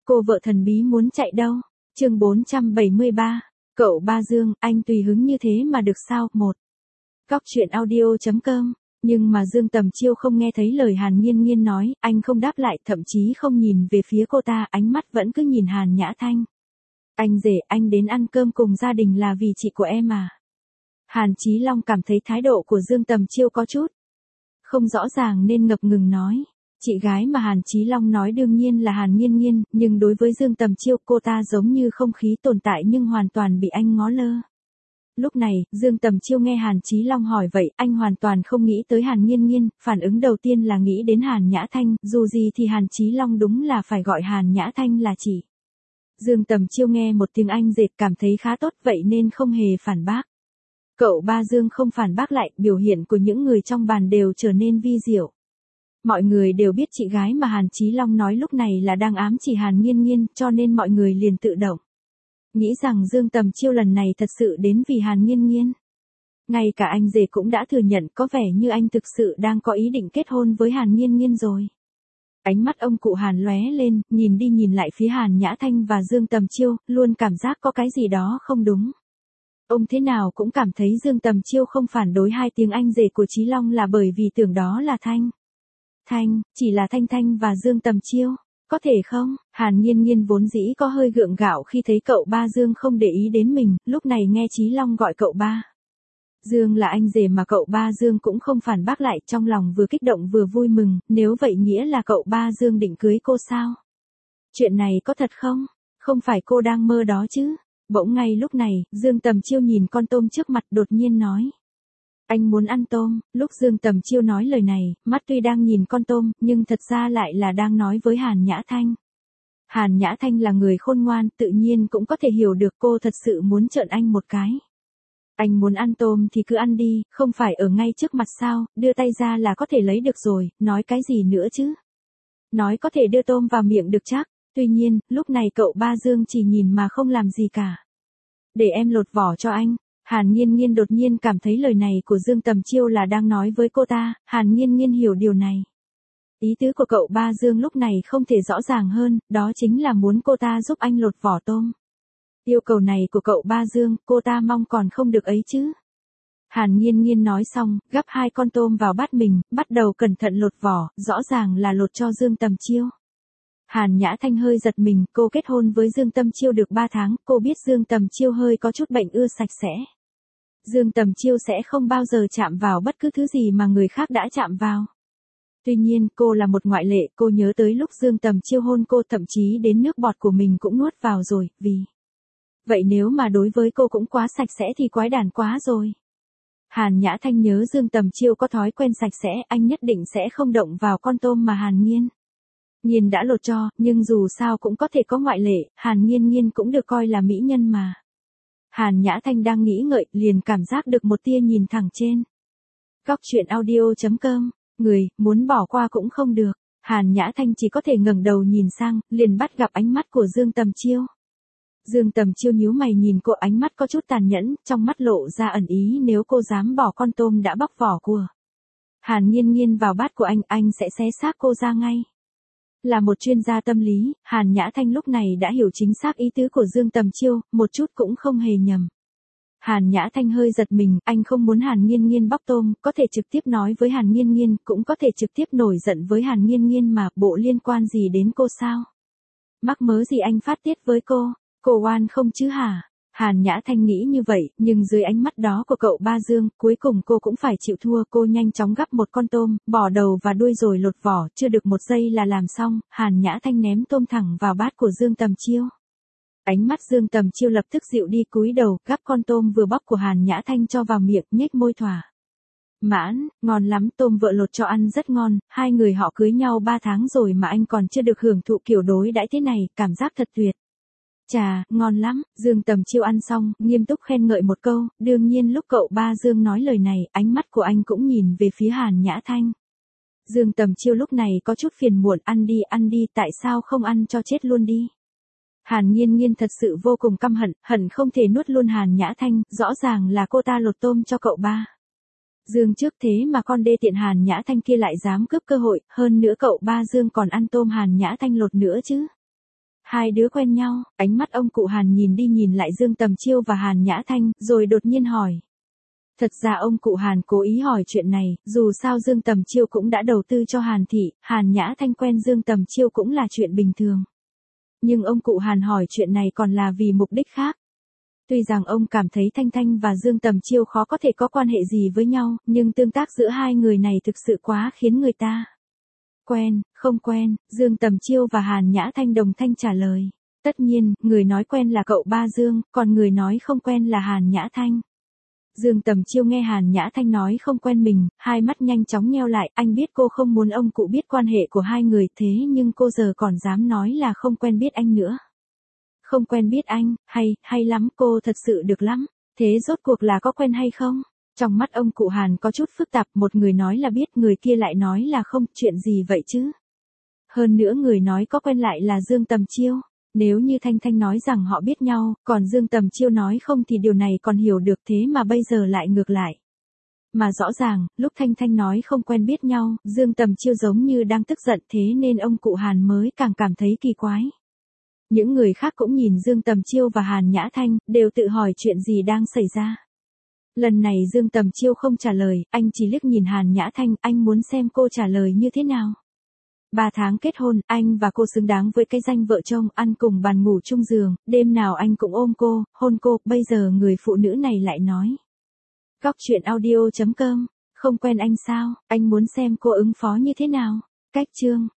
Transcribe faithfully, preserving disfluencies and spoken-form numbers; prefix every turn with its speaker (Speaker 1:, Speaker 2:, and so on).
Speaker 1: cô vợ thần bí muốn chạy đâu? Chương bốn trăm bảy mươi ba. Cậu ba Dương, anh tùy hứng như thế mà được sao? Một. Cóc truyện audio chấm com. Nhưng mà Dương Tầm Chiêu không nghe thấy lời Hàn Nghiên Nghiên nói, anh không đáp lại, thậm chí không nhìn về phía cô ta, ánh mắt vẫn cứ nhìn Hàn Nhã Thanh. Anh rể, anh đến ăn cơm cùng gia đình là vì chị của em à? Hàn Chí Long cảm thấy thái độ của Dương Tầm Chiêu có chút không rõ ràng nên ngập ngừng nói. Chị gái mà Hàn Chí Long nói đương nhiên là Hàn Nghiên Nghiên, nhưng đối với Dương Tầm Chiêu cô ta giống như không khí tồn tại nhưng hoàn toàn bị anh ngó lơ. Lúc này, Dương Tầm Chiêu nghe Hàn Chí Long hỏi vậy, anh hoàn toàn không nghĩ tới Hàn Nghiên Nghiên, phản ứng đầu tiên là nghĩ đến Hàn Nhã Thanh, dù gì thì Hàn Chí Long đúng là phải gọi Hàn Nhã Thanh là chị. Dương Tầm Chiêu nghe một tiếng Anh dệt cảm thấy khá tốt vậy nên không hề phản bác. Cậu ba Dương không phản bác lại, biểu hiện của những người trong bàn đều trở nên vi diệu. Mọi người đều biết chị gái mà Hàn Chí Long nói lúc này là đang ám chỉ Hàn Nghiên Nghiên, cho nên mọi người liền tự động nghĩ rằng Dương Tầm Chiêu lần này thật sự đến vì Hàn Nghiên Nghiên. Ngay cả anh rể cũng đã thừa nhận có vẻ như anh thực sự đang có ý định kết hôn với Hàn Nghiên Nghiên rồi. Ánh mắt ông cụ Hàn lóe lên, nhìn đi nhìn lại phía Hàn Nhã Thanh và Dương Tầm Chiêu, luôn cảm giác có cái gì đó không đúng. Ông thế nào cũng cảm thấy Dương Tầm Chiêu không phản đối hai tiếng anh rể của Chí Long là bởi vì tưởng đó là Thanh. Thanh, chỉ là Thanh Thanh và Dương Tầm Chiêu. Có thể không? Hàn Nghiên Nghiên vốn dĩ có hơi gượng gạo khi thấy cậu ba Dương không để ý đến mình, lúc này nghe Chí Long gọi cậu ba Dương là anh rể mà cậu ba Dương cũng không phản bác lại, trong lòng vừa kích động vừa vui mừng, nếu vậy nghĩa là cậu ba Dương định cưới cô sao? Chuyện này có thật không? Không phải cô đang mơ đó chứ? Bỗng ngay lúc này, Dương Tầm Chiêu nhìn con tôm trước mặt đột nhiên nói. Anh muốn ăn tôm. Lúc Dương Tầm Chiêu nói lời này, mắt tuy đang nhìn con tôm, nhưng thật ra lại là đang nói với Hàn Nhã Thanh. Hàn Nhã Thanh là người khôn ngoan, tự nhiên cũng có thể hiểu được cô thật sự muốn trợn anh một cái. Anh muốn ăn tôm thì cứ ăn đi, không phải ở ngay trước mặt sao, đưa tay ra là có thể lấy được rồi, nói cái gì nữa chứ? Nói có thể đưa tôm vào miệng được chắc. Tuy nhiên, lúc này cậu ba Dương chỉ nhìn mà không làm gì cả. Để em lột vỏ cho anh. Hàn Nghiên Nghiên đột nhiên cảm thấy lời này của Dương Tầm Chiêu là đang nói với cô ta, Hàn Nghiên Nghiên hiểu điều này. Ý tứ của cậu ba Dương lúc này không thể rõ ràng hơn, đó chính là muốn cô ta giúp anh lột vỏ tôm. Yêu cầu này của cậu ba Dương, cô ta mong còn không được ấy chứ. Hàn Nghiên Nghiên nói xong, gắp hai con tôm vào bát mình, bắt đầu cẩn thận lột vỏ, rõ ràng là lột cho Dương Tầm Chiêu. Hàn Nhã Thanh hơi giật mình, cô kết hôn với Dương Tầm Chiêu được ba tháng, cô biết Dương Tầm Chiêu hơi có chút bệnh ưa sạch sẽ. Dương Tầm Chiêu sẽ không bao giờ chạm vào bất cứ thứ gì mà người khác đã chạm vào. Tuy nhiên, cô là một ngoại lệ, cô nhớ tới lúc Dương Tầm Chiêu hôn cô, thậm chí đến nước bọt của mình cũng nuốt vào rồi, vì vậy nếu mà đối với cô cũng quá sạch sẽ thì quái đản quá rồi. Hàn Nhã Thanh nhớ Dương Tầm Chiêu có thói quen sạch sẽ, anh nhất định sẽ không động vào con tôm mà Hàn Nghiên Nghiên đã lột cho, nhưng dù sao cũng có thể có ngoại lệ, Hàn Nghiên Nghiên cũng được coi là mỹ nhân mà. Hàn Nhã Thanh đang nghĩ ngợi, liền cảm giác được một tia nhìn thẳng trên. Cóc truyện audio chấm com, người, muốn bỏ qua cũng không được. Hàn Nhã Thanh chỉ có thể ngẩng đầu nhìn sang, liền bắt gặp ánh mắt của Dương Tầm Chiêu. Dương Tầm Chiêu nhíu mày nhìn cô, ánh mắt có chút tàn nhẫn, trong mắt lộ ra ẩn ý nếu cô dám bỏ con tôm đã bóc vỏ của Hàn Nghiên Nghiên vào bát của anh, anh sẽ xé xác cô ra ngay. Là một chuyên gia tâm lý, Hàn Nhã Thanh lúc này đã hiểu chính xác ý tứ của Dương Tầm Chiêu, một chút cũng không hề nhầm. Hàn Nhã Thanh hơi giật mình, anh không muốn Hàn Nghiên Nghiên bóc tôm, có thể trực tiếp nói với Hàn Nghiên Nghiên, cũng có thể trực tiếp nổi giận với Hàn Nghiên Nghiên mà, bộ liên quan gì đến cô sao? Mắc mớ gì anh phát tiết với cô? Cô oan không chứ hả? Hàn Nhã Thanh nghĩ như vậy, nhưng dưới ánh mắt đó của cậu ba Dương, cuối cùng cô cũng phải chịu thua, cô nhanh chóng gắp một con tôm, bỏ đầu và đuôi rồi lột vỏ, chưa được một giây là làm xong, Hàn Nhã Thanh ném tôm thẳng vào bát của Dương Tầm Chiêu. Ánh mắt Dương Tầm Chiêu lập tức dịu đi, cúi đầu, gắp con tôm vừa bóc của Hàn Nhã Thanh cho vào miệng, nhếch môi thỏa mãn, ngon lắm, tôm vợ lột cho ăn rất ngon, hai người họ cưới nhau ba tháng rồi mà anh còn chưa được hưởng thụ kiểu đối đãi thế này, cảm giác thật tuyệt. Chà, ngon lắm, Dương Tầm Chiêu ăn xong, nghiêm túc khen ngợi một câu, đương nhiên lúc cậu ba Dương nói lời này, ánh mắt của anh cũng nhìn về phía Hàn Nhã Thanh. Dương Tầm Chiêu lúc này có chút phiền muộn, ăn đi, ăn đi, tại sao không ăn cho chết luôn đi. Hàn Nghiên Nghiên thật sự vô cùng căm hận, hận không thể nuốt luôn Hàn Nhã Thanh, rõ ràng là cô ta lột tôm cho cậu ba Dương trước thế mà con đê tiện Hàn Nhã Thanh kia lại dám cướp cơ hội, hơn nữa cậu ba Dương còn ăn tôm Hàn Nhã Thanh lột nữa chứ. Hai đứa quen nhau, ánh mắt ông cụ Hàn nhìn đi nhìn lại Dương Tầm Chiêu và Hàn Nhã Thanh, rồi đột nhiên hỏi. Thật ra ông cụ Hàn cố ý hỏi chuyện này, dù sao Dương Tầm Chiêu cũng đã đầu tư cho Hàn Thị, Hàn Nhã Thanh quen Dương Tầm Chiêu cũng là chuyện bình thường. Nhưng ông cụ Hàn hỏi chuyện này còn là vì mục đích khác. Tuy rằng ông cảm thấy Thanh Thanh và Dương Tầm Chiêu khó có thể có quan hệ gì với nhau, nhưng tương tác giữa hai người này thực sự quá khiến người ta. Quen, không quen, Dương Tầm Chiêu và Hàn Nhã Thanh đồng thanh trả lời. Tất nhiên, người nói quen là cậu ba Dương, còn người nói không quen là Hàn Nhã Thanh. Dương Tầm Chiêu nghe Hàn Nhã Thanh nói không quen mình, hai mắt nhanh chóng nheo lại, anh biết cô không muốn ông cụ biết quan hệ của hai người thế nhưng cô giờ còn dám nói là không quen biết anh nữa. Không quen biết anh, hay, hay lắm, cô thật sự được lắm, thế rốt cuộc là có quen hay không? Trong mắt ông cụ Hàn có chút phức tạp, một người nói là biết, người kia lại nói là không, chuyện gì vậy chứ? Hơn nữa người nói có quen lại là Dương Tầm Chiêu. Nếu như Thanh Thanh nói rằng họ biết nhau, còn Dương Tầm Chiêu nói không thì điều này còn hiểu được thế mà bây giờ lại ngược lại. Mà rõ ràng, lúc Thanh Thanh nói không quen biết nhau, Dương Tầm Chiêu giống như đang tức giận thế nên ông cụ Hàn mới càng cảm thấy kỳ quái. Những người khác cũng nhìn Dương Tầm Chiêu và Hàn Nhã Thanh, đều tự hỏi chuyện gì đang xảy ra. Lần này Dương Tầm Chiêu không trả lời, anh chỉ liếc nhìn Hàn Nhã Thanh, anh muốn xem cô trả lời như thế nào. Ba tháng kết hôn, anh và cô xứng đáng với cái danh vợ chồng, ăn cùng bàn ngủ chung giường, đêm nào anh cũng ôm cô, hôn cô, bây giờ người phụ nữ này lại nói. Góc truyện audio chấm com, không quen anh sao, anh muốn xem cô ứng phó như thế nào. Cách chương